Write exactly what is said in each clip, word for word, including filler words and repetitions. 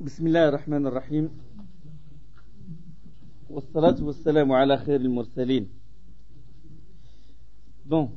بسم الله الرحمن الرحيم والصلاة والسلام على خير المرسلين. Bon,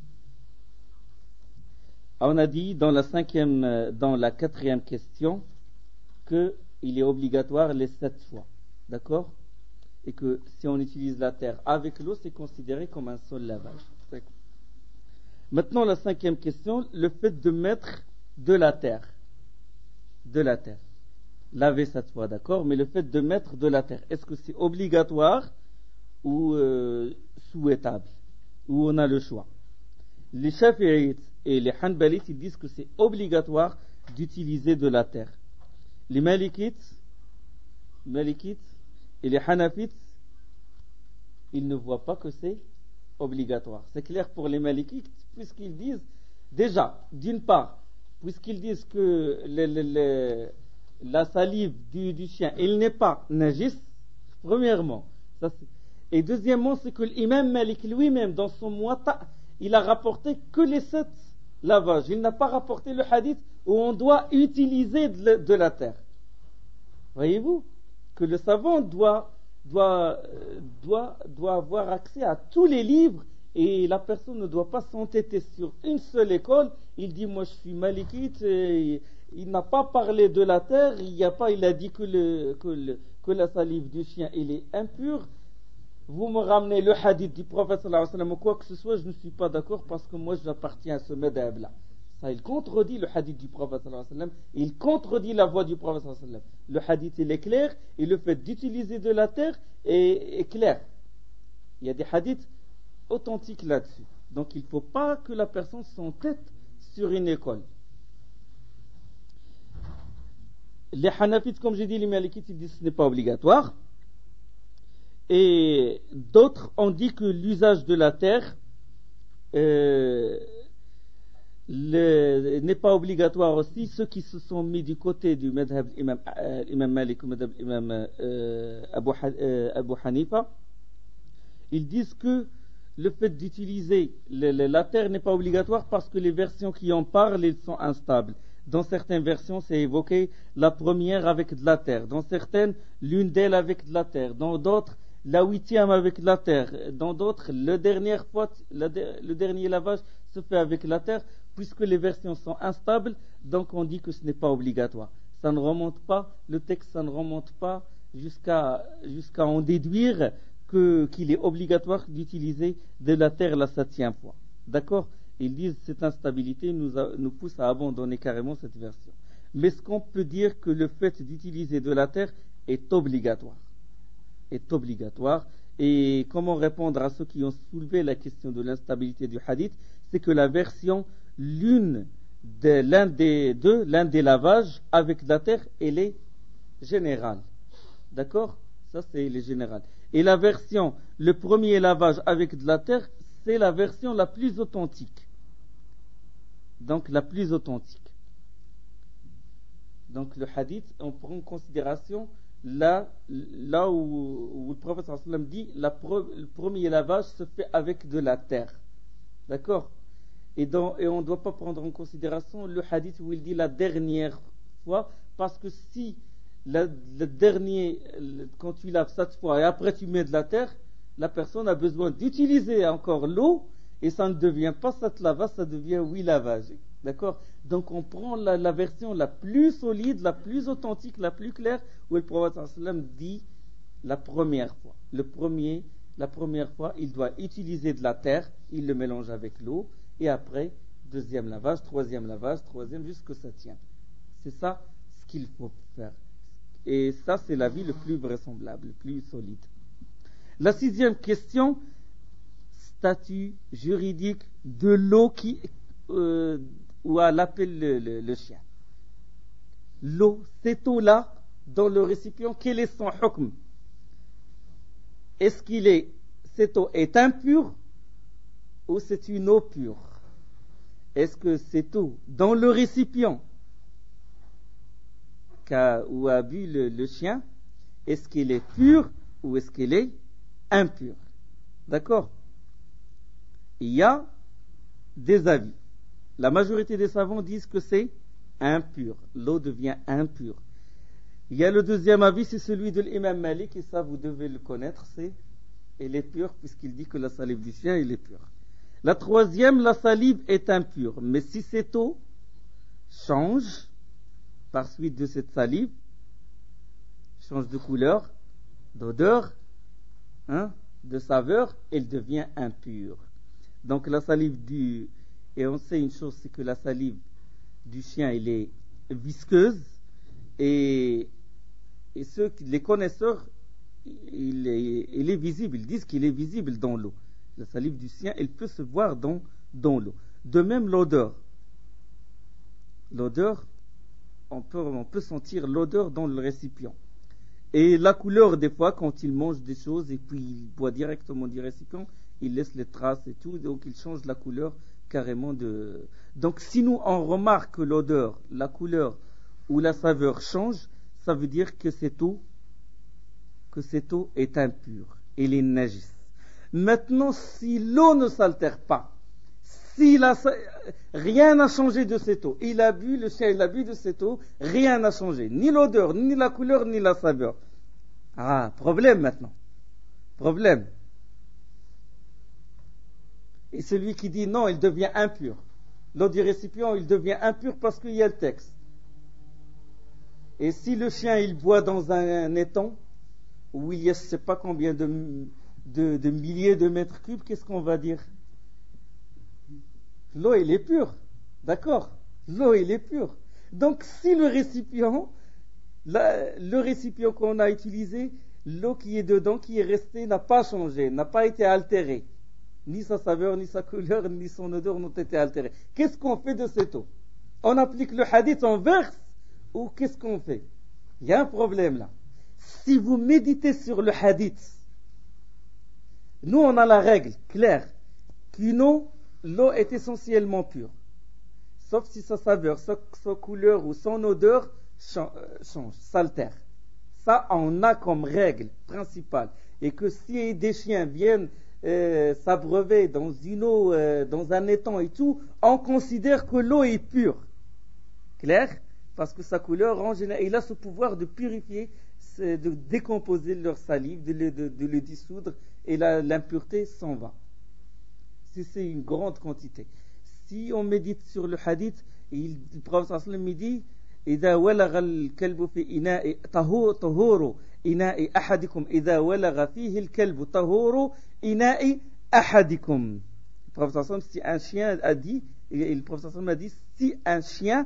on a dit dans la cinquième, dans la quatrième question que il est obligatoire les sept fois, d'accord, et que si on utilise la terre avec l'eau, c'est considéré comme un seul lavage. Maintenant, la cinquième question, le fait de mettre de la terre, de la terre. Laver cette fois, d'accord, mais le fait de mettre de la terre, est-ce que c'est obligatoire ou euh, souhaitable, ou on a le choix? Les Shafi'ites et les Hanbalites, ils disent que c'est obligatoire d'utiliser de la terre. Les Malikites, Malikites et les Hanafites, ils ne voient pas que c'est obligatoire. C'est clair pour les Malikites, puisqu'ils disent, déjà, d'une part, puisqu'ils disent que les, les, les la salive du, du chien, il n'est pas najis, premièrement. Ça, et deuxièmement, c'est que l'imam Malik lui-même, dans son Muwatta, il a rapporté que les sept lavages. Il n'a pas rapporté le hadith où on doit utiliser de, de la terre. Voyez-vous que le savant doit, doit, doit, doit avoir accès à tous les livres et la personne ne doit pas s'entêter sur une seule école. Il dit, moi je suis malikite et il n'a pas parlé de la terre, il, y a pas, il a dit que, le, que, le, que la salive du chien il est impure. Vous me ramenez le hadith du prophète sallallahu alayhi wa sallam ou quoi que ce soit, je ne suis pas d'accord parce que moi j'appartiens à ce madhab là. Ça, il contredit le hadith du prophète sallallahu alayhi wa sallam, il contredit la voix du prophète sallallahu alayhi wa sallam. Le hadith il est clair et le fait d'utiliser de la terre est, est clair. Il y a des hadiths authentiques là-dessus. Donc il ne faut pas que la personne s'entête sur une école. Les Hanafites, comme j'ai dit, les Malikites, ils disent que ce n'est pas obligatoire. Et d'autres ont dit que l'usage de la terre euh, le, n'est pas obligatoire aussi. Ceux qui se sont mis du côté du madhab imam, euh, imam Malik ou madhab imam euh, Abu, euh, Abu Hanifa, ils disent que le fait d'utiliser le, le, la terre n'est pas obligatoire parce que les versions qui en parlent, elles sont instables. Dans certaines versions, c'est évoqué la première avec de la terre. Dans certaines, l'une d'elles avec de la terre. Dans d'autres, la huitième avec de la terre. Dans d'autres, le dernier, fois, le dernier lavage se fait avec la terre. Puisque les versions sont instables, donc on dit que ce n'est pas obligatoire. Ça ne remonte pas, le texte, ça ne remonte pas jusqu'à jusqu'à en déduire que, qu'il est obligatoire d'utiliser de la terre la septième fois. D'accord ? Ils disent que cette instabilité nous, a, nous pousse à abandonner carrément cette version. Mais est-ce qu'on peut dire que le fait d'utiliser de la terre est obligatoire? Est obligatoire. Et comment répondre à ceux qui ont soulevé la question de l'instabilité du hadith? C'est que la version, l'une de, l'un des deux, l'un des lavages avec de la terre, elle est générale. D'accord? Ça, c'est les générales. Et la version, le premier lavage avec de la terre, c'est la version la plus authentique. Donc la plus authentique. Donc le hadith, on prend en considération là, là où, où le prophète sallallahu alayhi wa sallam dit la pre, le premier lavage se fait avec de la terre. D'accord? Et, dans, et on ne doit pas prendre en considération le hadith où il dit la dernière fois, parce que si la, le dernier, quand tu laves cette fois et après tu mets de la terre, la personne a besoin d'utiliser encore l'eau et ça ne devient pas sept lavages, ça devient huit lavages. D'accord? Donc on prend la, la version la plus solide, la plus authentique, la plus claire, où le prophète sallallahu alayhi wa sallam dit la première fois. Le premier, la première fois, il doit utiliser de la terre, il le mélange avec l'eau, et après, deuxième lavage, troisième lavage, troisième, jusqu'au septième. C'est ça ce qu'il faut faire. Et ça, c'est l'avis le plus vraisemblable, le plus solide. La sixième question, statut juridique de l'eau qui, euh, où elle appelle le, le, le chien. L'eau, cette eau-là, dans le récipient, quel est son hukm? Est-ce qu'il est, cette eau est impure ou c'est une eau pure? Est-ce que cette eau, dans le récipient qu'a, où a bu le, le chien, est-ce qu'elle est pure ou est-ce qu'elle est impure? D'accord? Il y a des avis. La majorité des savants disent que c'est impur. L'eau devient impure. Il y a le deuxième avis, c'est celui de l'imam Malik, et ça vous devez le connaître, c'est elle est pure, puisqu'il dit que la salive du chien, elle est pure. La troisième, la salive est impure, mais si cette eau change, par suite de cette salive, change de couleur, d'odeur, hein, de saveur, elle devient impure. Donc la salive du... Et on sait une chose, c'est que la salive du chien, elle est visqueuse, et, et ceux, les connaisseurs, il est, il est visible, ils disent qu'il est visible dans l'eau. La salive du chien, elle peut se voir dans, dans l'eau. De même l'odeur. L'odeur, on peut, on peut sentir l'odeur dans le récipient. Et la couleur, des fois, quand il mange des choses et puis il boit directement du récipient, il laisse les traces et tout, donc il change la couleur carrément de... Donc si nous, on remarque que l'odeur, la couleur ou la saveur change, ça veut dire que cette eau, que cette eau est impure, elle est najis. Maintenant, si l'eau ne s'altère pas, si la, rien n'a changé de cette eau, il a bu, le chien il a bu de cette eau, rien n'a changé, ni l'odeur, ni la couleur, ni la saveur. Ah, problème maintenant. Problème. Et celui qui dit non, il devient impur. L'eau du récipient, il devient impur parce qu'il y a le texte. Et si le chien il boit dans un, un étang où il y a je ne sais pas combien de, de, de milliers de mètres cubes, qu'est-ce qu'on va dire? L'eau, elle est pure. D'accord? L'eau, elle est pure. Donc, si le récipient, la, le récipient qu'on a utilisé, l'eau qui est dedans, qui est restée, n'a pas changé, n'a pas été altérée. Ni sa saveur, ni sa couleur, ni son odeur n'ont été altérées. Qu'est-ce qu'on fait de cette eau? On applique le hadith, on verse, ou qu'est-ce qu'on fait? Il y a un problème là. Si vous méditez sur le hadith, nous on a la règle claire qu'une eau, l'eau est essentiellement pure, sauf si sa saveur, sa, sa couleur ou son odeur change, s'altère. Ça, on a comme règle principale. Et que si des chiens viennent euh, s'abreuver dans une eau, euh, dans un étang et tout, on considère que l'eau est pure. Clair? Parce que sa couleur, en général, il a ce pouvoir de purifier, de décomposer leur salive, de le, de, de le dissoudre, et la, l'impureté s'en va. Si c'est une grande quantité. Si on médite sur le hadith, il, le prophète sallam dit إذا ولغ الكلب في إناء طهور إناء أحدكم إذا ولغ فيه الكلب طهور إناء أحدكم. Le prophète sallam, si un chien a dit, et le prophète sallam a dit, si un chien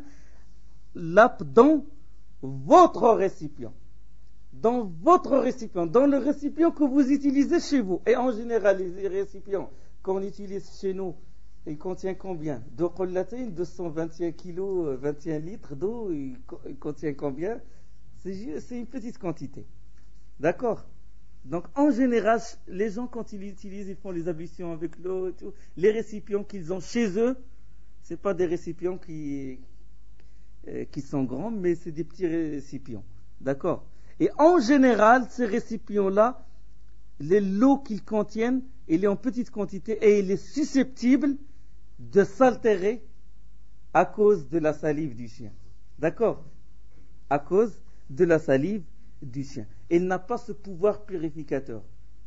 lappe dans votre récipient, dans votre récipient, dans le récipient que vous utilisez chez vous, et en général les récipients qu'on utilise chez nous, il contient combien? D'eau qullatine, deux cent vingt et un kilos, vingt et un litres d'eau, il contient combien? C'est, c'est une petite quantité. D'accord? Donc en général, les gens quand ils utilisent, ils font les ablutions avec l'eau et tout, les récipients qu'ils ont chez eux, c'est pas des récipients qui, euh, qui sont grands, mais c'est des petits récipients. D'accord? Et en général, ces récipients-là, les l'eau qu'ils contiennent, elle est en petite quantité et elle est susceptible de s'altérer à cause de la salive du chien. D'accord? À cause de la salive du chien. Elle n'a pas ce pouvoir purificateur.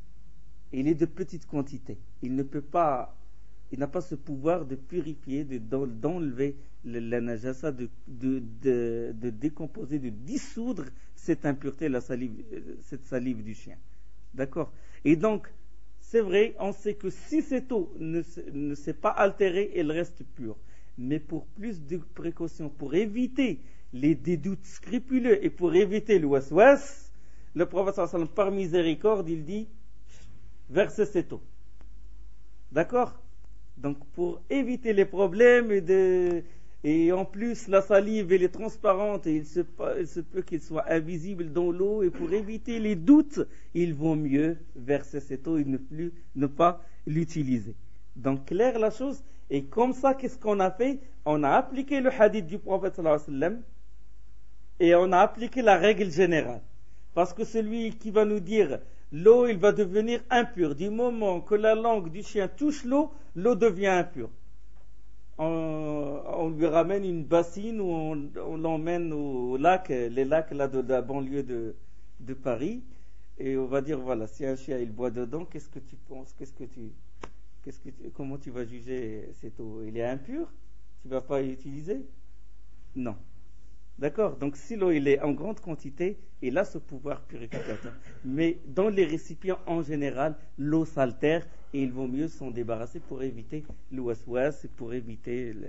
Il est de petite quantité. Il ne peut pas, il n'a pas ce pouvoir de purifier, de, d'enlever la najasa, de, de, de, de décomposer, de dissoudre cette impureté, la salive, cette salive du chien. D'accord? Et donc, c'est vrai, on sait que si cette eau ne, ne s'est pas altérée, elle reste pure. Mais pour plus de précautions, pour éviter les des doutes scrupuleux et pour éviter le waswas, le prophète sallallahu alayhi wa sallam, par miséricorde, il dit versez cette eau. D'accord? Donc pour éviter les problèmes et, de, et en plus la salive elle est transparente et il se, il se peut qu'elle soit invisible dans l'eau, et pour éviter les doutes, il vaut mieux verser cette eau et ne plus ne pas l'utiliser. Donc clair la chose. Et comme ça, qu'est-ce qu'on a fait? On a appliqué le hadith du prophète sallallahu alayhi wa sallam et on a appliqué la règle générale. Parce que celui qui va nous dire l'eau, il va devenir impure. Du moment que la langue du chien touche l'eau, l'eau devient impure. on, on lui ramène une bassine ou on, on l'emmène au lac, les lacs là de la banlieue de, de Paris, et on va dire voilà, si un chien il boit dedans, qu'est-ce que tu penses, qu'est-ce que tu, qu'est-ce que tu, comment tu vas juger cette eau? Il est impur? Tu vas pas l'utiliser? Non. D'accord? Donc si l'eau il est en grande quantité, il a ce pouvoir purificateur. Mais dans les récipients en général, l'eau s'altère et il vaut mieux s'en débarrasser pour éviter l'ouas-ouas et pour éviter le...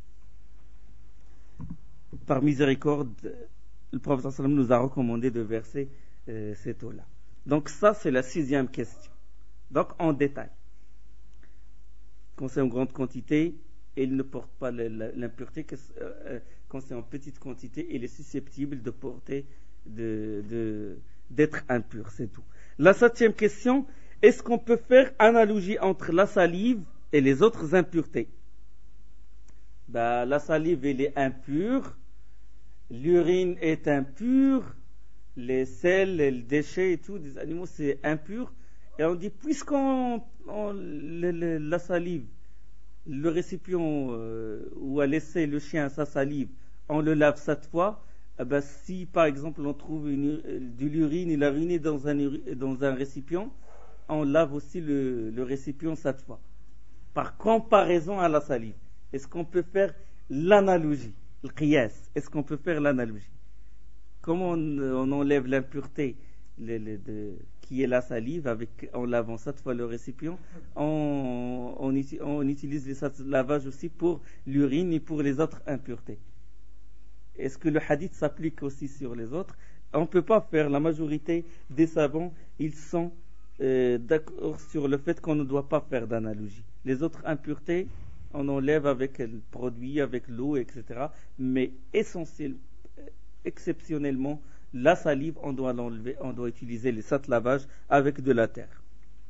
Par miséricorde, le prophète sallam nous a recommandé de verser euh, cette eau-là. Donc ça c'est la sixième question. Donc en détail. Quand c'est en grande quantité, il ne porte pas l'impureté. Quand c'est en petite quantité, il est susceptible de porter, de, de, d'être impur, c'est tout. La septième question, est-ce qu'on peut faire analogie entre la salive et les autres impuretés? Ben, la salive, elle est impure, l'urine est impure, les sels, les déchets et tout, des animaux, c'est impur. Et on dit, puisqu'on on, le, le, la salive, le récipient euh, où a laissé le chien sa salive, on le lave sept fois, eh ben, si par exemple on trouve une, de l'urine, il a uriné dans un, dans un récipient, on lave aussi le, le récipient sept fois. Par comparaison à la salive, est-ce qu'on peut faire l'analogie, le qiyas, est-ce qu'on peut faire l'analogie? Comment on, on enlève l'impureté le, le, de, qui est la salive avec, en lavant sept fois le récipient, on, on, on utilise le lavage aussi pour l'urine et pour les autres impuretés. Est-ce que le hadith s'applique aussi sur les autres? On ne peut pas faire. La majorité des savants, ils sont euh, d'accord sur le fait qu'on ne doit pas faire d'analogie. Les autres impuretés, on enlève avec le produit, avec l'eau, et cetera. Mais essentiellement, exceptionnellement, la salive, on doit l'enlever, on doit utiliser les sept lavages avec de la terre.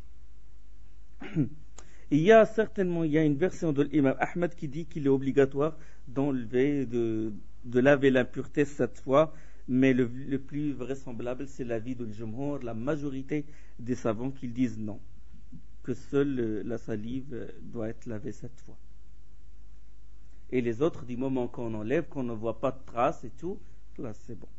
Il y a certainement, il y a une version de l'imam Ahmed qui dit qu'il est obligatoire d'enlever, de, de laver l'impureté sept fois, mais le, le plus vraisemblable, c'est l'avis de l'Jumhur, la majorité des savants qui disent non, que seule la salive doit être lavée sept fois. Et les autres, du moment qu'on enlève, qu'on ne voit pas de traces et tout, là c'est bon.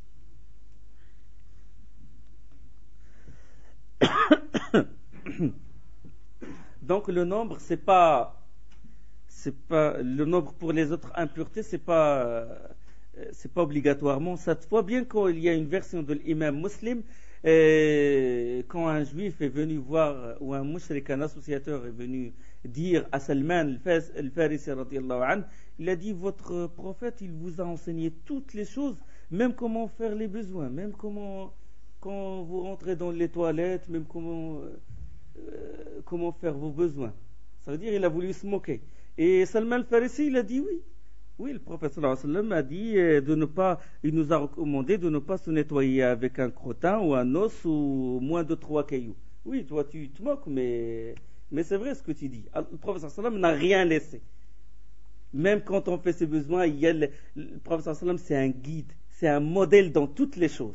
Donc le nombre, c'est pas, c'est pas le nombre pour les autres impuretés, c'est pas, c'est pas obligatoirement cette fois. Bien qu'il y a une version de l'imam Muslim, et quand un juif est venu voir ou un mushrik, un associateur est venu dire à Salman al-Farisi radiyallahu anhu, il a dit votre prophète, il vous a enseigné toutes les choses, même comment faire les besoins, même comment quand vous rentrez dans les toilettes, même comment, euh, comment faire vos besoins. Ça veut dire qu'il a voulu se moquer. Et Salman al-Farisi, il a dit oui. Oui, le prophète sallallahu alayhi wa sallam a dit de ne pas, il nous a recommandé de ne pas se nettoyer avec un crottin ou un os ou moins de trois cailloux. Oui, toi tu te moques, mais, mais c'est vrai ce que tu dis. Le prophète sallallahu alayhi wa sallam n'a rien laissé. Même quand on fait ses besoins, il y a le, le prophète sallallahu alayhi wa sallam, c'est un guide, c'est un modèle dans toutes les choses.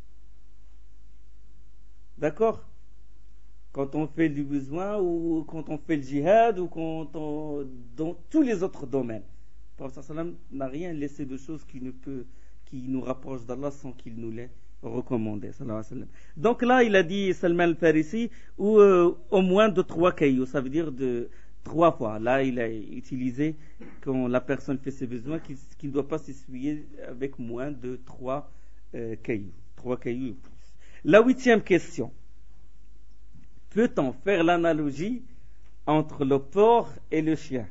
D'accord? Quand on fait du besoin ou quand on fait le djihad ou quand on, dans tous les autres domaines. Le prophète sallam n'a rien laissé de choses qui, ne peut, qui nous rapprochent d'Allah sans qu'il nous l'ait recommandé. Donc là, il a dit Salman al-Farisi ou euh, au moins de trois cailloux, ça veut dire de trois fois. Là, il a utilisé quand la personne fait ses besoins qu'il ne doit pas s'essuyer avec moins de trois euh, cailloux. Trois cailloux et plus. La huitième question. Peut-on faire l'analogie entre le porc et le chien?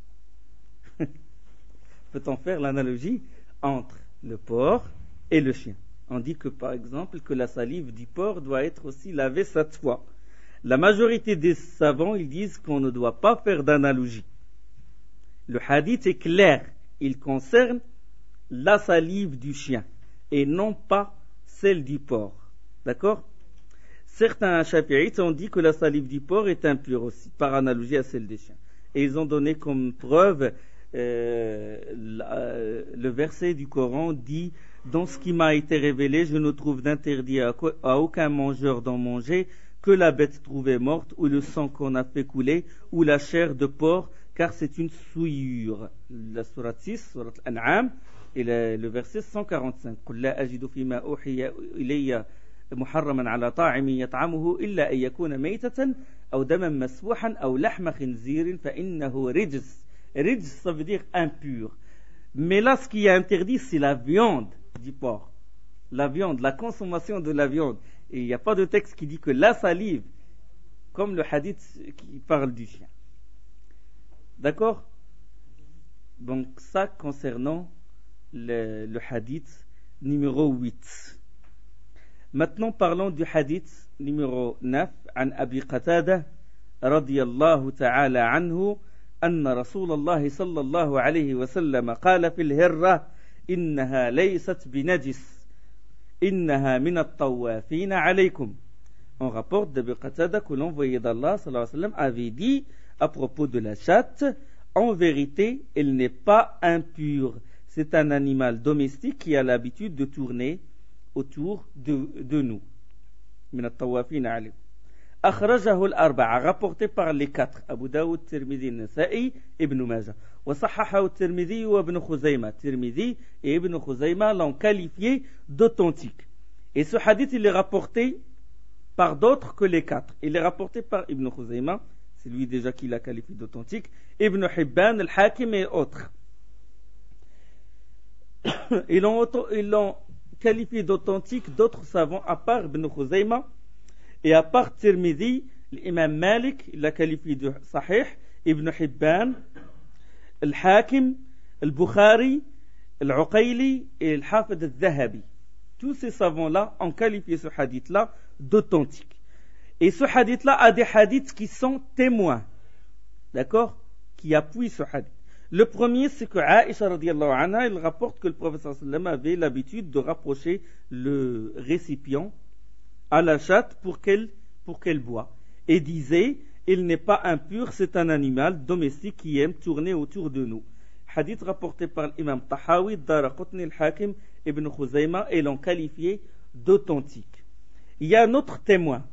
Peut-on faire l'analogie entre le porc et le chien? On dit que par exemple que la salive du porc doit être aussi lavée sept fois. La majorité des savants, ils disent qu'on ne doit pas faire d'analogie. Le hadith est clair, il concerne la salive du chien et non pas celle du porc. D'accord? Certains chafi'ites ont dit que la salive du porc est impure aussi, par analogie à celle des chiens. Et ils ont donné comme preuve euh, la, le verset du Coran dit « Dans ce qui m'a été révélé, je ne trouve d'interdit à, à aucun mangeur d'en manger que la bête trouvée morte, ou le sang qu'on a fait couler, ou la chair de porc car c'est une souillure. La sourate six, sourate Al-An'am, et le, le verset cent quarante-cinq. قُلْ لَا أَجِدُ فِي مَا أُوحِيَ إِلَيَّ مُحَرَّمًا عَلَى طَاعِمٍ يَطْعَمُهُ إِلَّا أَن يَكُونَ مَيْتَةً أَوْ دَمًا مَسْفُوحًا أَوْ لَحْمَ خِنْزِيرٍ فَإِنَّهُ رِجْسٌ. Rijs, ça veut dire impur. Mais là, ce qui est interdit, c'est la viande du porc. La viande, la consommation de la viande. Et il n'y a pas de texte qui dit que la salive, comme le hadith qui parle du chien. D'accord? Donc ça concernant le, le hadith numéro huit. Maintenant parlons du hadith numéro neuf. عن أبي قتادة رضي الله تعالى عنه أن رسول الله صلى الله عليه وسلم قال في الهرة إنها ليست بنجس إنها من الطوافين عليكم. On rapporte d'Abu Qatada que l'envoyé d'Allah sallallahu alayhi wa sallam avait dit à propos de la chatte, en vérité, elle n'est pas impure. C'est un animal domestique qui a l'habitude de tourner autour de, de nous. من الطوافين عليكم. أخرجه الأربعة, rapporté par les quatre, Abu Daoud, Tirmidhi, Nasa'i, Ibn Majah. وصححه الترمذي وابن خزيمة. Tirmidhi et Ibn Khuzayma l'ont qualifié d'authentique. Et ce hadith, il est rapporté par d'autres que les quatre. Il est rapporté par Ibn Khuzayma, c'est lui déjà qui l'a qualifié d'authentique, Ibn Hibban, Al-Hakim et autres. Ils l'ont, ils l'ont qualifié d'authentique d'autres savants à part Ibn Khuzayma et à part Tirmidhi, l'imam Malik, il l'a qualifié de Sahih, Ibn Hibban, Al-Hakim, Al-Bukhari, Al-Uqayli et Al-Hafid Al-Zahabi. Tous ces savants-là ont qualifié ce hadith-là d'authentique. Et ce hadith-là a des hadiths qui sont témoins, d'accord, qui appuient ce hadith. Le premier, c'est que Aïcha radiyallahu anha, il rapporte que le prophète sallallahu alayhi wa sallam avait l'habitude de rapprocher le récipient à la chatte pour qu'elle, pour qu'elle boit. Et disait, il n'est pas impur, c'est un animal domestique qui aime tourner autour de nous. Hadith rapporté par l'imam Tahawi, Daraqutni, Al-Hakim, Ibn Khuzayma, et l'ont qualifié d'authentique. Il y a un autre témoin,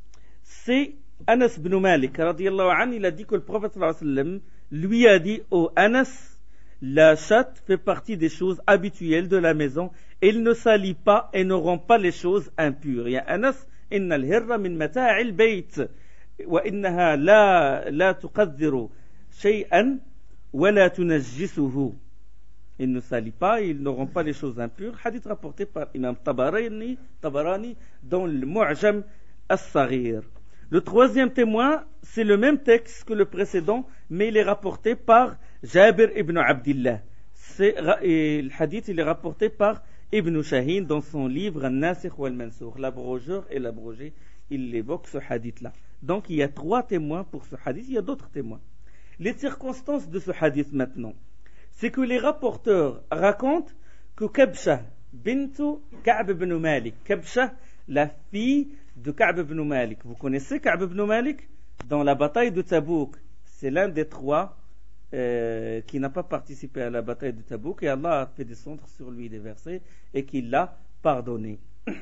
c'est Anas ibn Malik, radiyallahu anhu, il a dit que le prophète sallallahu alayhi wa sallam lui a dit, ô oh Anas, la chatte fait partie des choses habituelles de la maison, elle ne salit pas et ne rend pas les choses impures. Ya Anas, inna al-hirra min mata'il bayt, wa innaha la, la tuqaddiru shay'an, wa la tunajjisuhu. Il ne salit pas, il ne rend pas les choses impures. Hadith rapporté par Imam Tabarani, Tabarani dans le Mu'jam as-Saghir. Le troisième témoin, c'est le même texte que le précédent, mais il est rapporté par Jabir ibn Abdillah. C'est, et le hadith, il est rapporté par Ibn Shahin dans son livre An-Nasikh wal-Mansoukh. L'abrogeur et l'abrogé, il évoque ce hadith-là. Donc il y a trois témoins pour ce hadith, il y a d'autres témoins. Les circonstances de ce hadith maintenant, c'est que les rapporteurs racontent que Kabsha bintu Ka'b ibn Malik, Kabsha, la fille de Ka'b ibn Malik. Vous connaissez Ka'b ibn Malik? Dans la bataille de Tabouk, c'est l'un des trois euh, qui n'a pas participé à la bataille de Tabouk, et Allah a fait descendre sur lui des versets et qu'il l'a pardonné.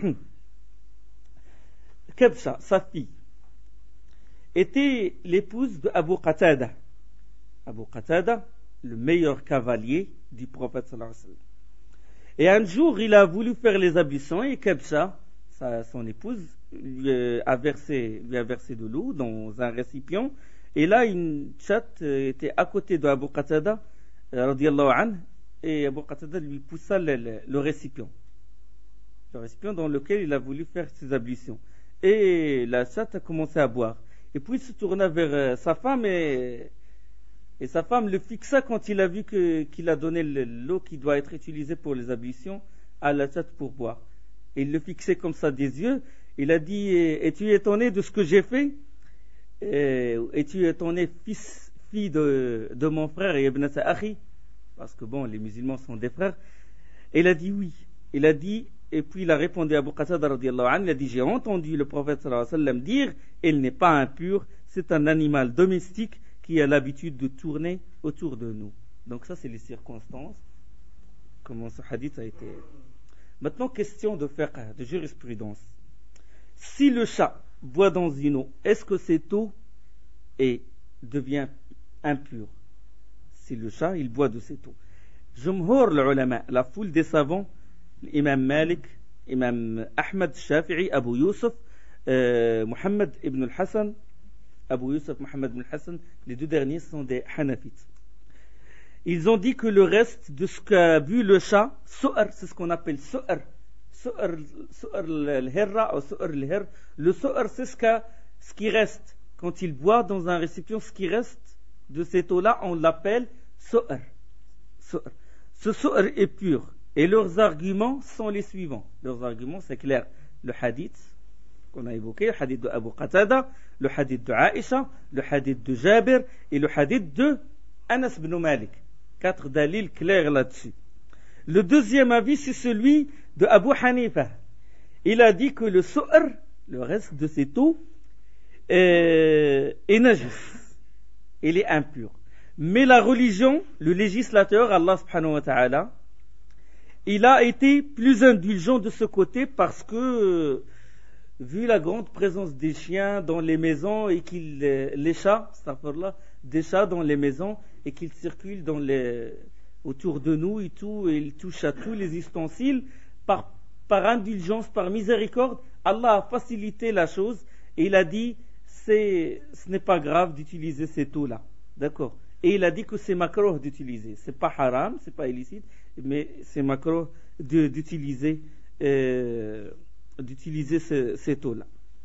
Kabsha, sa fille, était l'épouse de Abu Qatada. Abu Qatada, le meilleur cavalier du prophète sallallahu alayhi wa sallam. Et un jour, il a voulu faire les ablutions et Kabsha, sa, son épouse, lui a, versé, lui a versé de l'eau dans un récipient. Et là, une chatte était à côté de Abu Qatada, radiyallahu anhu, et Abu Qatada lui poussa le, le, le récipient. Le récipient dans lequel il a voulu faire ses ablutions. Et la chatte a commencé à boire. Et puis il se tourna vers sa femme et... Et sa femme le fixa quand il a vu que, qu'il a donné l'eau qui doit être utilisée pour les ablutions à la chatte pour boire. Et il le fixait comme ça des yeux. Il a dit, es-tu étonné de ce que j'ai fait? Es-tu étonné, fils, fille de, de mon frère et ibn Akhi? Parce que bon, les musulmans sont des frères. Et il a dit oui. Il a dit, et puis il a répondu à Abu Qatada radiyallahu anhu, il a dit, j'ai entendu le prophète sallallahu alayhi wa sallam dire, elle n'est pas impure, c'est un animal domestique qui a l'habitude de tourner autour de nous. Donc ça, c'est les circonstances, comment ce hadith a été. Maintenant, question de fiqh, de jurisprudence. Si le chat boit dans une eau, est-ce que cette eau est, devient impure? si le chat il boit de cette eau. Jumhur l'ulama, la foule des savants, l'imam Malik, imam Ahmad Shafi'i, Abu Yusuf, euh, Muhammad ibn al-Hassan, Abu Yusuf, Muhammad ibn al-Hassan, les deux derniers sont des Hanafites. Ils ont dit que le reste de ce qu'a bu le chat, su'r, c'est ce qu'on appelle su'r, su'r, su'r al-hirra ou su'r al-hir. Le su'r, c'est ce, ce qui reste. Quand il boit dans un récipient, ce qui reste de cette eau-là, on l'appelle su'r. su'r. Ce su'r est pur. Et leurs arguments sont les suivants. Leurs arguments, c'est clair. Le hadith qu'on a évoqué, le hadith de Abu Qatada, le hadith de Aïcha, le hadith de Jabir et le hadith de Anas ibn Malik. Quatre dalils clairs là-dessus. Le deuxième avis, c'est celui de Abu Hanifa. Il a dit que le su'r, le reste de cette eau, est, est najis. Il est impur. Mais la religion, le législateur, Allah subhanahu wa ta'ala, il a été plus indulgent de ce côté parce que, vu la grande présence des chiens dans les maisons et qu'ils, les chats, là, des chats dans les maisons et qu'ils circulent dans les, autour de nous et tout, et ils touchent à tous les ustensiles, par, par indulgence, par miséricorde, Allah a facilité la chose et il a dit, c'est, ce n'est pas grave d'utiliser cette eau-là. D'accord? Et il a dit que c'est makruh d'utiliser. C'est pas haram, c'est pas illicite, mais c'est makruh de, d'utiliser, euh, d'utiliser ce, cette eau-là.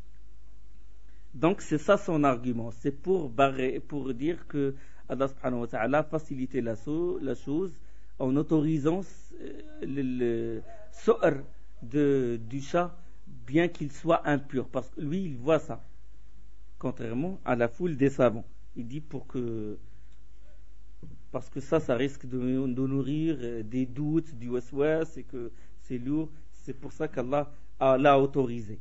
Donc c'est ça son argument. C'est pour barrer, pour dire que Allah subhanahu wa ta'ala a facilité la, la chose en autorisant le, le su'r de, du chat, bien qu'il soit impur. Parce que lui, il voit ça. Contrairement à la foule des savants. Il dit pour que parce que ça, ça risque de, de nourrir des doutes, du waswas, et que c'est lourd. C'est pour ça qu'Allah a, l'a autorisé.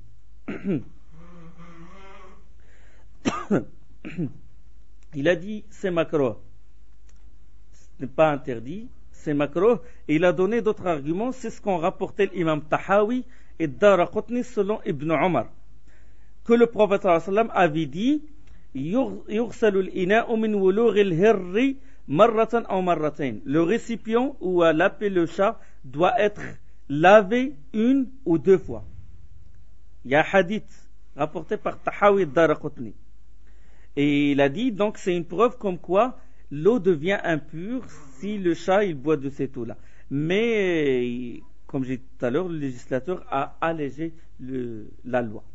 Il a dit, c'est makruh. Ce n'est pas interdit, c'est makruh. Et il a donné d'autres arguments. C'est ce qu'ont rapporté l'imam Tahawi et Daraqutni selon Ibn Omar. Que le prophète sallallahu alayhi wa sallam avait dit, يغسل الإناء من ولوغ الهر مرة أو مرتين. Le récipient où a lapé le chat doit être lavé une ou deux fois. Il y a un hadith rapporté par Tahawi Daraqutni. Et il a dit, donc c'est une preuve comme quoi l'eau devient impure si le chat il boit de cette eau-là. Mais, comme j'ai dit tout à l'heure, le législateur a allégé le, la loi.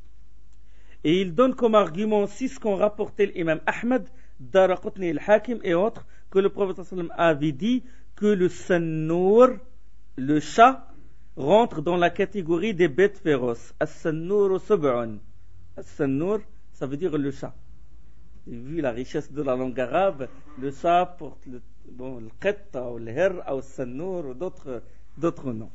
Et il donne comme argument aussi ce qu'ont rapporté l'imam Ahmad, Daraqutni al-Hakim et autres, que le prophète sallallahu alayhi wa sallam avait dit que le sannour, le chat, rentre dans la catégorie des bêtes féroces. As-sannour sub'un. As-sannour, ça veut dire le chat. Et vu la richesse de la langue arabe, le chat porte le, bon, le qetta ou le her ou le sannour ou d'autres, d'autres noms.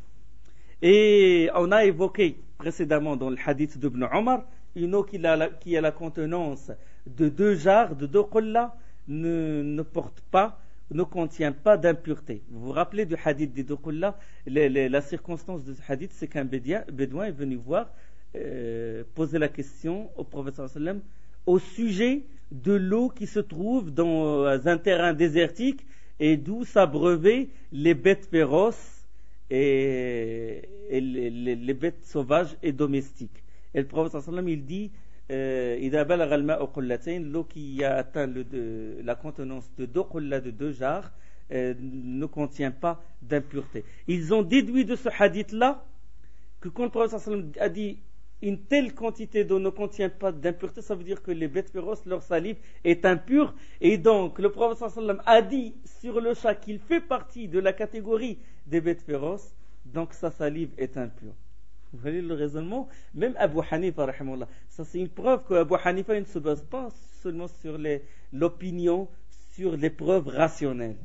Et on a évoqué précédemment dans le hadith d'Ibn Omar, une eau qui a, la, qui a la contenance de deux jarres, de deux qullas, ne, ne porte pas, ne contient pas d'impureté. Vous vous rappelez du hadith des deux qullas? La circonstance de ce hadith, c'est qu'un bédouin est venu voir, euh, poser la question au prophète sallallahu alayhi wa sallam au sujet de l'eau qui se trouve dans un terrain désertique et d'où s'abreuvaient les bêtes féroces et, et les, les, les bêtes sauvages et domestiques. Et le prophète sallallahu alayhi wa sallam, il dit إذا بلغ الماء قلتين, l'eau qui a atteint le, de, la contenance de deux qullas, de deux jarres, euh, ne contient pas d'impureté. Ils ont déduit de ce hadith-là que quand le prophète sallallahu alayhi wa sallam a dit une telle quantité d'eau ne contient pas d'impureté, ça veut dire que les bêtes féroces, leur salive est impure. Et donc le prophète sallallahu alayhi wa sallam a dit sur le chat qu'il fait partie de la catégorie des bêtes féroces, donc sa salive est impure. Vous voyez le raisonnement? Même Abu Hanifa, rahimahullah, ça c'est une preuve que Abu Hanifa ne se base pas seulement sur les, l'opinion, sur les preuves rationnelles.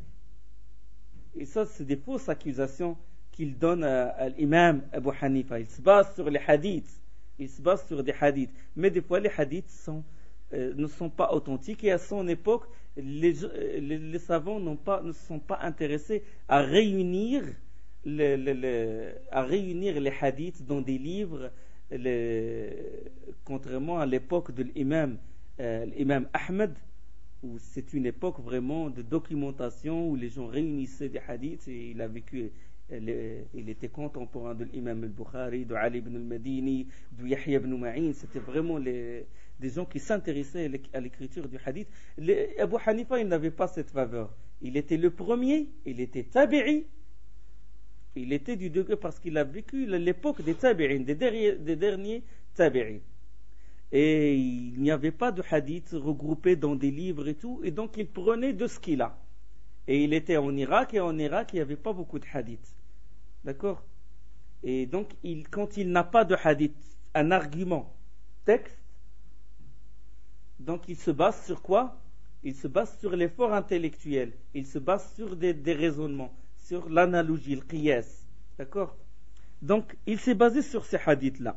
Et ça, c'est des fausses accusations qu'il donne à, à l'imam Abu Hanifa. Il se base sur les hadiths, il se base sur des hadiths. Mais des fois, les hadiths sont, euh, ne sont pas authentiques. Et à son époque, les, les, les savants n'ont pas, ne se sont pas intéressés à réunir Le, le, le, à réunir les hadiths dans des livres, le, contrairement à l'époque de l'imam, euh, l'imam Ahmed, où c'est une époque vraiment de documentation où les gens réunissaient des hadiths, et il a vécu, il était contemporain de l'imam al-Bukhari, de Ali ibn al-Madini, de Yahya ibn Ma'in. C'était vraiment les, des gens qui s'intéressaient à l'écriture du hadith. Les, Abu Hanifa, il n'avait pas cette faveur. Il était le premier, il était tabi'i, il était du degré parce qu'il a vécu l'époque des tabi'in, des derniers, des derniers tabi'in. Et il n'y avait pas de hadith regroupé dans des livres et tout, et donc il prenait de ce qu'il a. Et il était en Irak, et en Irak, il n'y avait pas beaucoup de hadith. D'accord? Et donc, il, quand il n'a pas de hadith, un argument, texte, donc il se base sur quoi? Il se base sur l'effort intellectuel, il se base sur des, des raisonnements, sur l'analogie, le qiyas. D'accord? Donc, il s'est basé sur ces hadiths-là.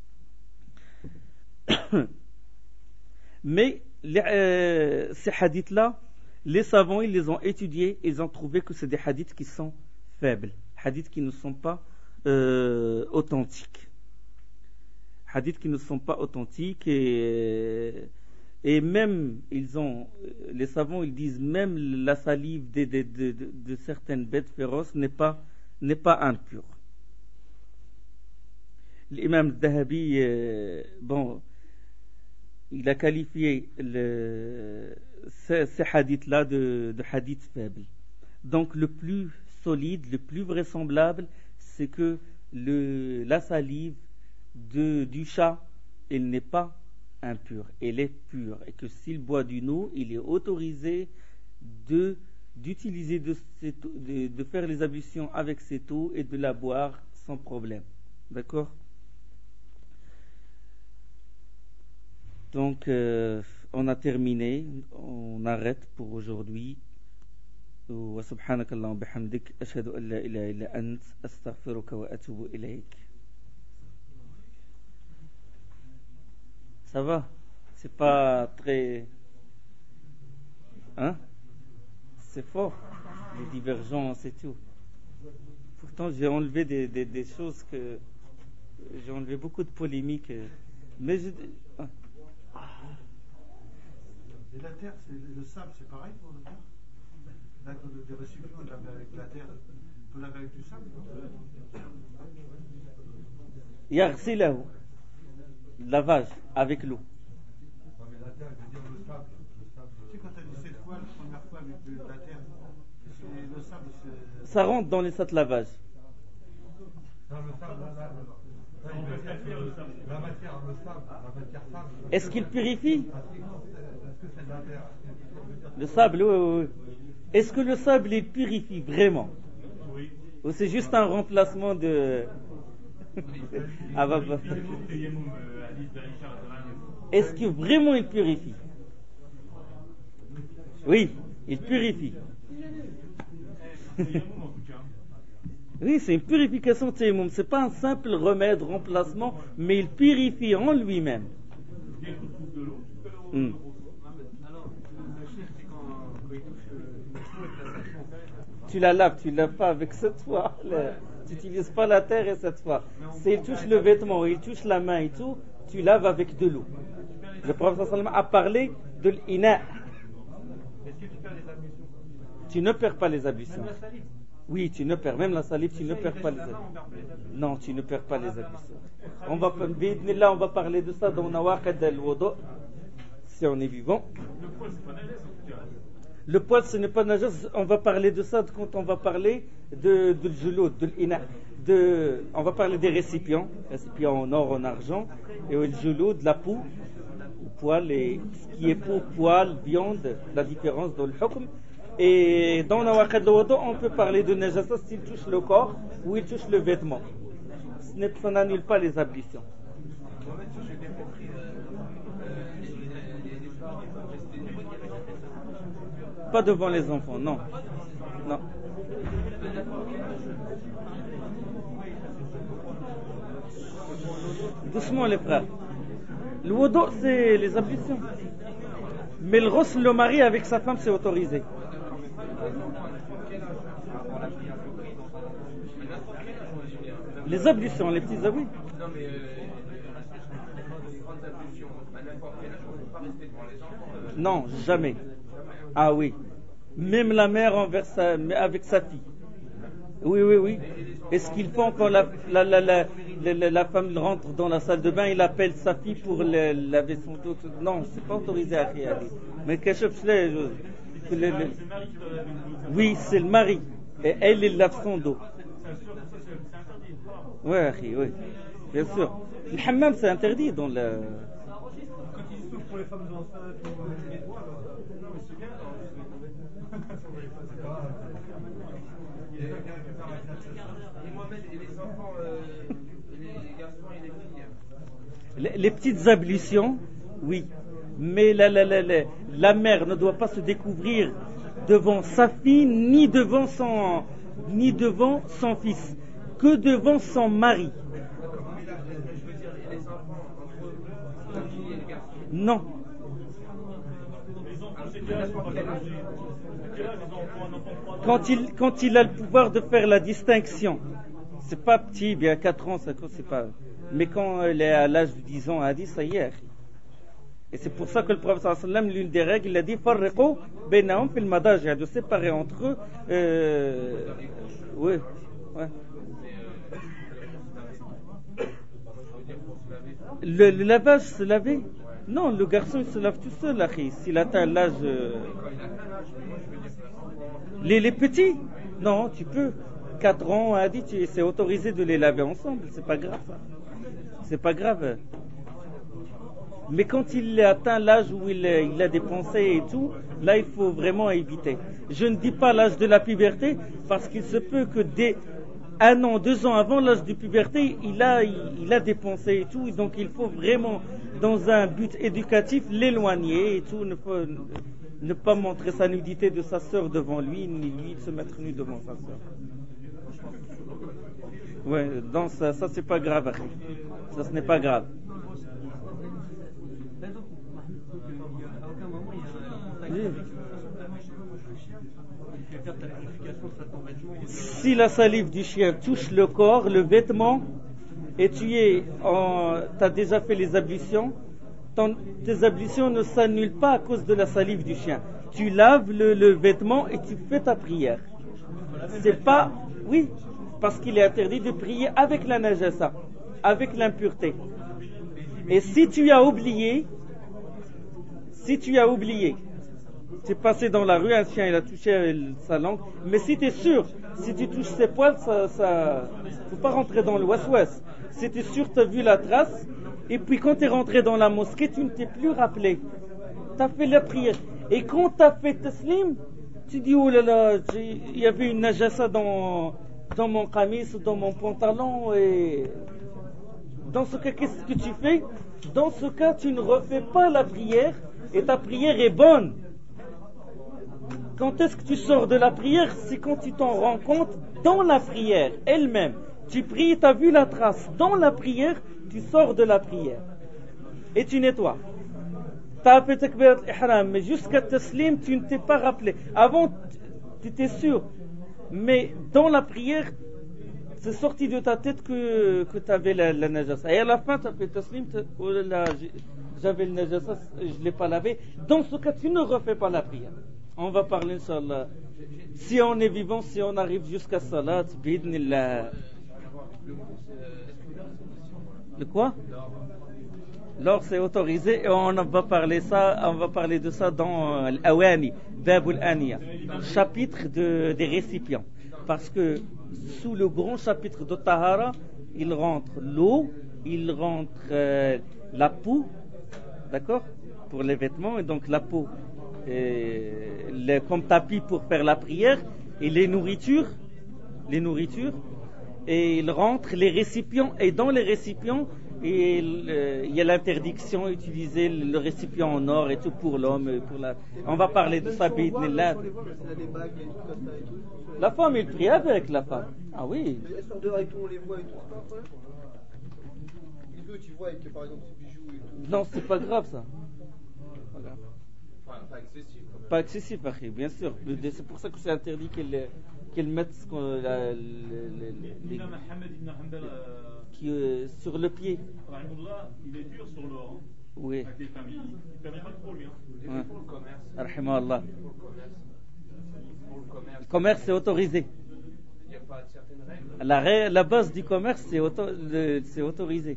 Mais les, euh, ces hadiths-là, les savants, ils les ont étudiés, ils ont trouvé que c'est des hadiths qui sont faibles, hadiths qui ne sont pas euh, authentiques, hadiths qui ne sont pas authentiques, et, et même ils ont, les savants, ils disent même la salive de, de, de, de, de certaines bêtes féroces n'est pas n'est pas impure. L'imam Dahabi, euh, bon, il a qualifié le, ces, ces hadiths-là de, de hadiths faibles. Donc le plus solide, le plus vraisemblable, c'est que le, la salive de, du chat, elle n'est pas impure, elle est pure. Et que s'il boit d'une eau, il est autorisé de, d'utiliser, de, de, de faire les ablutions avec cette eau et de la boire sans problème. D'accord? Donc, euh, on a terminé, on arrête pour aujourd'hui. Wa subhanaka Allahumma bihamdik, ashhadu an la ilaha illa ant, astaghfiruka wa atubu ilayk. Ça va? C'est pas très... Hein? C'est fort, les divergences et tout. Pourtant, j'ai enlevé des, des, des choses que... J'ai enlevé beaucoup de polémiques. Mais je... Hein? Et la terre, c'est, le sable, c'est pareil pour le faire? Des récipients, on l'avait avec la terre, on peut laver avec du sable, non? Yaghsilahu, lavage avec l'eau. Non, mais la terre, je veux dire le sable. Le sable. Tu sais, quand tu as dit cette fois, la première fois avec de la terre, c'est, le sable, c'est... Ça rentre dans les sept lavages. Non, le sable, là, là, là. Là, il veut dire que la matière, le sable, la matière sable. Est-ce qu'il purifie? Est-ce que c'est de la terre? Le sable, oui, oui, oui. Est-ce que le sable, il purifie vraiment? Oui. Ou c'est juste un remplacement de... ah, bah, bah. Est-ce que vraiment il purifie? Oui, il purifie. Oui, c'est une purification de tayammum. C'est pas un simple remède, remplacement, mais il purifie en lui-même. Hmm. Tu la laves, tu ne laves pas avec cette fois. Tu n'utilises pas la terre et cette fois. S'il touche le vêtement, il touche la main et tout, tu laves avec de l'eau. Le prophète sallallahu a parlé de l'ina. Est-ce que tu perds les ablutions? Tu ne perds pas les ablutions. Même la salive? Oui, tu ne perds même la salive, tu ne perds pas les ablutions. Non, tu ne perds pas les ablutions. On va, là, on va parler de ça dans Nawaqid al-Wudu, si on est vivant. Le poil, ce n'est pas najas. On va parler de ça quand on va parler de, de l'juloud, de l'ina. De, on va parler des récipients, récipients en or, en argent, et le juloud, la peau, le poil, et ce qui est peau, poil, viande, la différence dans le hukm. Et dans Nawaqid al-Wudu, on peut parler de najasa s'il touche le corps ou il touche le vêtement. Ça n'annule pas les ablutions. Pas devant les enfants, non. Non. Doucement les frères. Le wudu, c'est les ablutions. Mais le ghusl, le mari avec sa femme, c'est autorisé. Les ablutions, les petits ablutions. Non mais euh, grandes ablutions, à n'importe quel âge, on ne peut pas rester devant les enfants. Non, jamais. Ah oui. Même la mère envers sa, avec sa fille. Oui, oui, oui. Et ce qu'ils font quand la, la, la, la, la, la femme rentre dans la salle de bain, il appelle sa fille pour le, laver son dos. Non, c'est pas autorisé à rien. Mais qu'est-ce que je le, le... Oui, c'est le mari. Et elle, il lave son dos. Oui, oui, bien sûr. Le hammam, c'est interdit dans le... Quand ils souffrent pour les femmes enceintes, les doigts, non, mais c'est bien. Et Mohamed, et les enfants, euh, les garçons et les filles les, les petites ablutions, oui. Mais la, la, la, la, la mère ne doit pas se découvrir devant sa fille, ni devant son, ni devant son fils, que devant son mari. Non. Quand il, quand il a le pouvoir de faire la distinction, c'est pas petit, bien quatre ans, cinq ans, c'est pas. Mais quand elle est à l'âge de dix ans, elle a dit ça y est. Et c'est pour ça que le prophète sallallahu alayhi wa sallam, l'une des règles, il a dit farriqu baynahum fil madaji', de séparer entre eux. Euh, oui, ouais. Le, le lavage, se laver. Non, le garçon il se lave tout seul, akhi, s'il atteint l'âge. Euh... Les, les petits, non, tu peux. quatre ans, a dit, tu, c'est autorisé de les laver ensemble, c'est pas grave. Ça. C'est pas grave. Mais quand il atteint l'âge où il, il a des pensées et tout, là il faut vraiment éviter. Je ne dis pas l'âge de la puberté, parce qu'il se peut que dès un an, deux ans avant l'âge de puberté, il a, il, il a des pensées et tout, donc il faut vraiment, dans un but éducatif, l'éloigner et tout, ne pas, ne pas montrer sa nudité de sa sœur devant lui, ni lui de se mettre nu devant sa sœur. Ouais, donc ça, ça c'est pas grave, ça ce n'est pas grave. Si la salive du chien touche le corps, le vêtement, et tu es en, t'as déjà fait les ablutions, ton, tes ablutions ne s'annulent pas à cause de la salive du chien. Tu laves le, le vêtement et tu fais ta prière. C'est pas, oui, parce qu'il est interdit de prier avec la najasa, avec l'impureté. Et si tu as oublié, si tu as oublié, tu es passé dans la rue, un chien il a touché sa langue, mais si tu es sûr, si tu touches ses poils, ça, ça, faut pas rentrer dans le was-was. Si tu es sûr, tu as vu la trace, et puis quand tu es rentré dans la mosquée, tu ne t'es plus rappelé. Tu as fait la prière. Et quand tu as fait taslim, tu dis, oh là là, il y avait une najasa dans, dans mon camis, dans mon pantalon, et dans ce cas, qu'est-ce que tu fais? Dans ce cas, tu ne refais pas la prière, et ta prière est bonne. Quand est-ce que tu sors de la prière? C'est quand tu t'en rends compte dans la prière elle-même. Tu pries, tu as vu la trace. Dans la prière, tu sors de la prière. Et tu nettoies. Tu as fait takbirat al-ihram, mais jusqu'à taslim, tu ne t'es pas rappelé. Avant, tu étais sûr. Mais dans la prière, c'est sorti de ta tête que, que tu avais la, la najasa. Et à la fin, tu as fait taslim, oh là là, j'avais le najasa, je ne l'ai pas lavé. Dans ce cas, tu ne refais pas la prière. On va parler, Inch'Allah. Si on est vivant, si on arrive jusqu'à Salat, bidnillah. Le quoi? L'or c'est autorisé et on va parler ça, on va parler de ça dans euh, l'Awani, Babul Aniya, chapitre de, des récipients. Parce que sous le grand chapitre de Tahara, il rentre l'eau, il rentre euh, la peau, d'accord, pour les vêtements, et donc la peau et les, comme tapis pour faire la prière, et les nourritures, les nourritures, et il rentre les récipients, et dans les récipients, et le, il y a l'interdiction d'utiliser le récipient en or et tout pour l'homme. Pour la... On va parler de ça, bidnillah. La femme, il prie avec la femme. Ah oui. Elles sortent dehors et tout, on les voit et tout, c'est pas un problème. Les deux, tu vois avec par exemple ces bijoux et tout. Non, c'est pas grave ça. Pas grave. Enfin, pas excessif. Pas excessif, Akhi, bien sûr. C'est pour ça que c'est interdit qu'elle qu'elle mette ce qu'on, la, les, les, les, qui, euh, sur le pied. Il est dur sur l'or. Oui. avec les familles, il ne permet pas trop lui. Hein. Ouais. Pour le commerce. Rahimallah. Pour le commerce. Pour le commerce. Le commerce est autorisé. Il n'y a pas certaines règles. La, ré- la base du commerce, c'est, auto- le- c'est autorisé.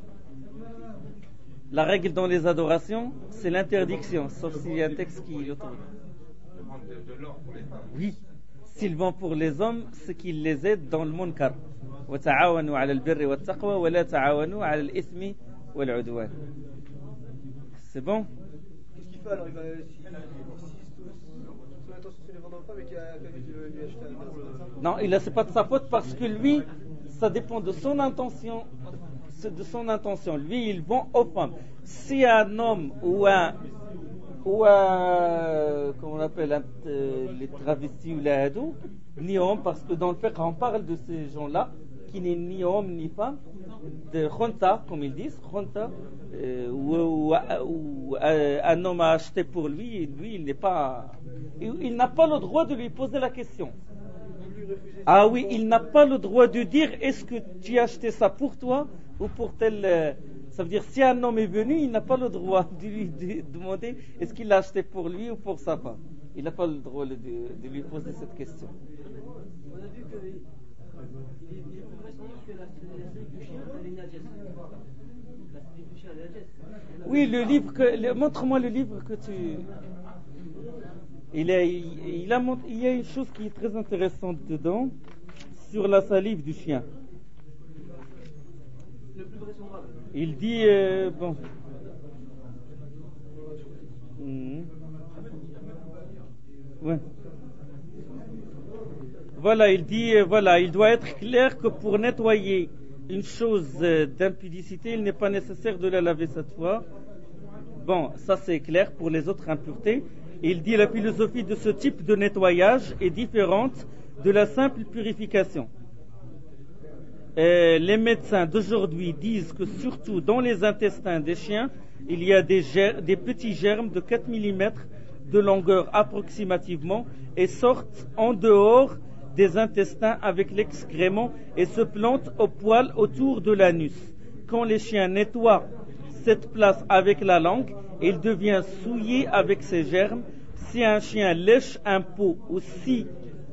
La règle dans les adorations, c'est l'interdiction, sauf s'il y a un texte qui l'autorise. De vendre de, de l'or pour les femmes. Oui, s'ils vont pour les hommes, c'est qu'ils les aident dans le munkar. وتعاونوا على البر والتقوى ولا تعاونوا على الإثم والعدوان. C'est bon? Qu'est-ce qu'il fait alors? Il va, si, si, son intention c'est de vendre aux femmes et qu'il a qu'à lui lui acheter un gaz. Non, il a, c'est pas de sa faute parce que lui, ça dépend de son intention. C'est de son intention. Lui, il vend aux femmes. Si un homme ou un ou un comment on appelle un, euh, les travestis ou les ados, ni homme, parce que dans le fiqh on parle de ces gens-là qui n'est ni homme ni femme, de khonta comme ils disent, khonta, euh, ou, ou, ou euh, un homme a acheté pour lui, et lui il n'est pas, il, il n'a pas le droit de lui poser la question. Ah oui, il n'a pas le droit de dire est-ce que tu as acheté ça pour toi ou pour tel. Euh, ça veut dire si un homme est venu, il n'a pas le droit de lui de, demander est-ce qu'il l'a acheté pour lui ou pour sa femme. Il n'a pas le droit de, de lui poser cette question. On a vu que il est, il est plus vraisemblable que la salive du chien elle est najès. La salive du chien elle est najès. Oui, le livre que le, montre-moi le livre que tu. Il, est, il, il, a, il y a une chose qui est très intéressante dedans sur la salive du chien. Le plus vraisemblable. Il dit euh, bon. Mmh. Ouais. Voilà, il dit euh, voilà, il doit être clair que pour nettoyer une chose euh, d'impudicité, il n'est pas nécessaire de la laver cette fois. Bon, ça c'est clair pour les autres impuretés. Il dit la philosophie de ce type de nettoyage est différente de la simple purification. Et les médecins d'aujourd'hui disent que surtout dans les intestins des chiens, il y a des, ger- des petits germes de quatre millimètres de longueur approximativement et sortent en dehors des intestins avec l'excrément et se plantent au poil autour de l'anus. Quand les chiens nettoient cette place avec la langue, il devient souillé avec ces germes. Si un chien lèche un pot ou si,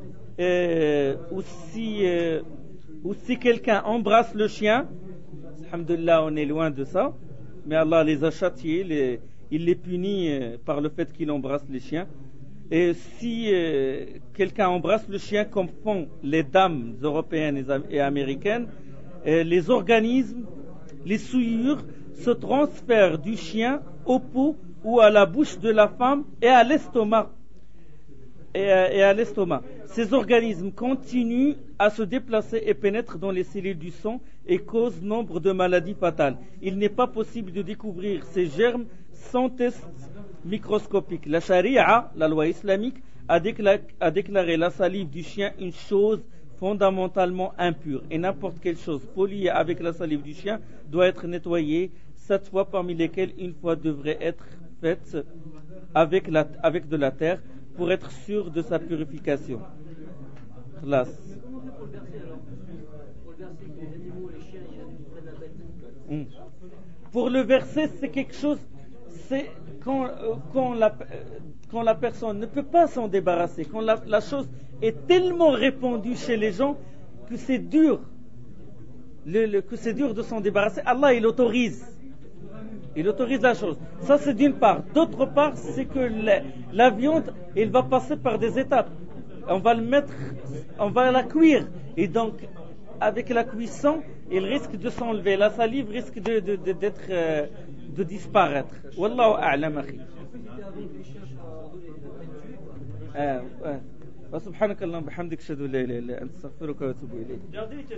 euh, ou si, euh, ou si quelqu'un embrasse le chien, alhamdoulilah, on est loin de ça, mais Allah les a châtiés, les, il les punit euh, par le fait qu'il embrasse les chiens. Et si euh, quelqu'un embrasse le chien comme font les dames européennes et, et américaines, euh, les organismes, les souillures se transfèrent du chien au pot ou à la bouche de la femme et à l'estomac. Et à, et à l'estomac. Ces organismes continuent à se déplacer et pénètrent dans les cellules du sang et causent nombre de maladies fatales. Il n'est pas possible de découvrir ces germes sans test microscopique. La charia, la loi islamique, a déclaré, a déclaré la salive du chien une chose fondamentalement impure. Et n'importe quelle chose polie avec la salive du chien doit être nettoyée sept fois, parmi lesquelles une fois devrait être faite avec, la, avec de la terre pour être sûr de sa purification. Classe. Comment on fait pour le verser alors? Pour le verser que les animaux, les chiens, ils prennent la bête. Hum. Pour le verser, c'est quelque chose, c'est quand, euh, quand, la, euh, quand la personne ne peut pas s'en débarrasser, quand la, la chose est tellement répandue chez les gens que c'est dur, le, le, que c'est dur de s'en débarrasser. Allah, il autorise. Il autorise la chose. Ça, c'est d'une part. D'autre part, c'est que la, la viande, elle va passer par des étapes. On va le mettre, on va la cuire. Et donc, avec la cuisson, il risque de s'enlever. La salive risque de, de, de, d'être, euh, de disparaître. Wallahu a'lam, akhi. آه آه وسبحانك اللهم وبحمدك اشهد ان لا اله الا انت استغفرك واتوب اليك.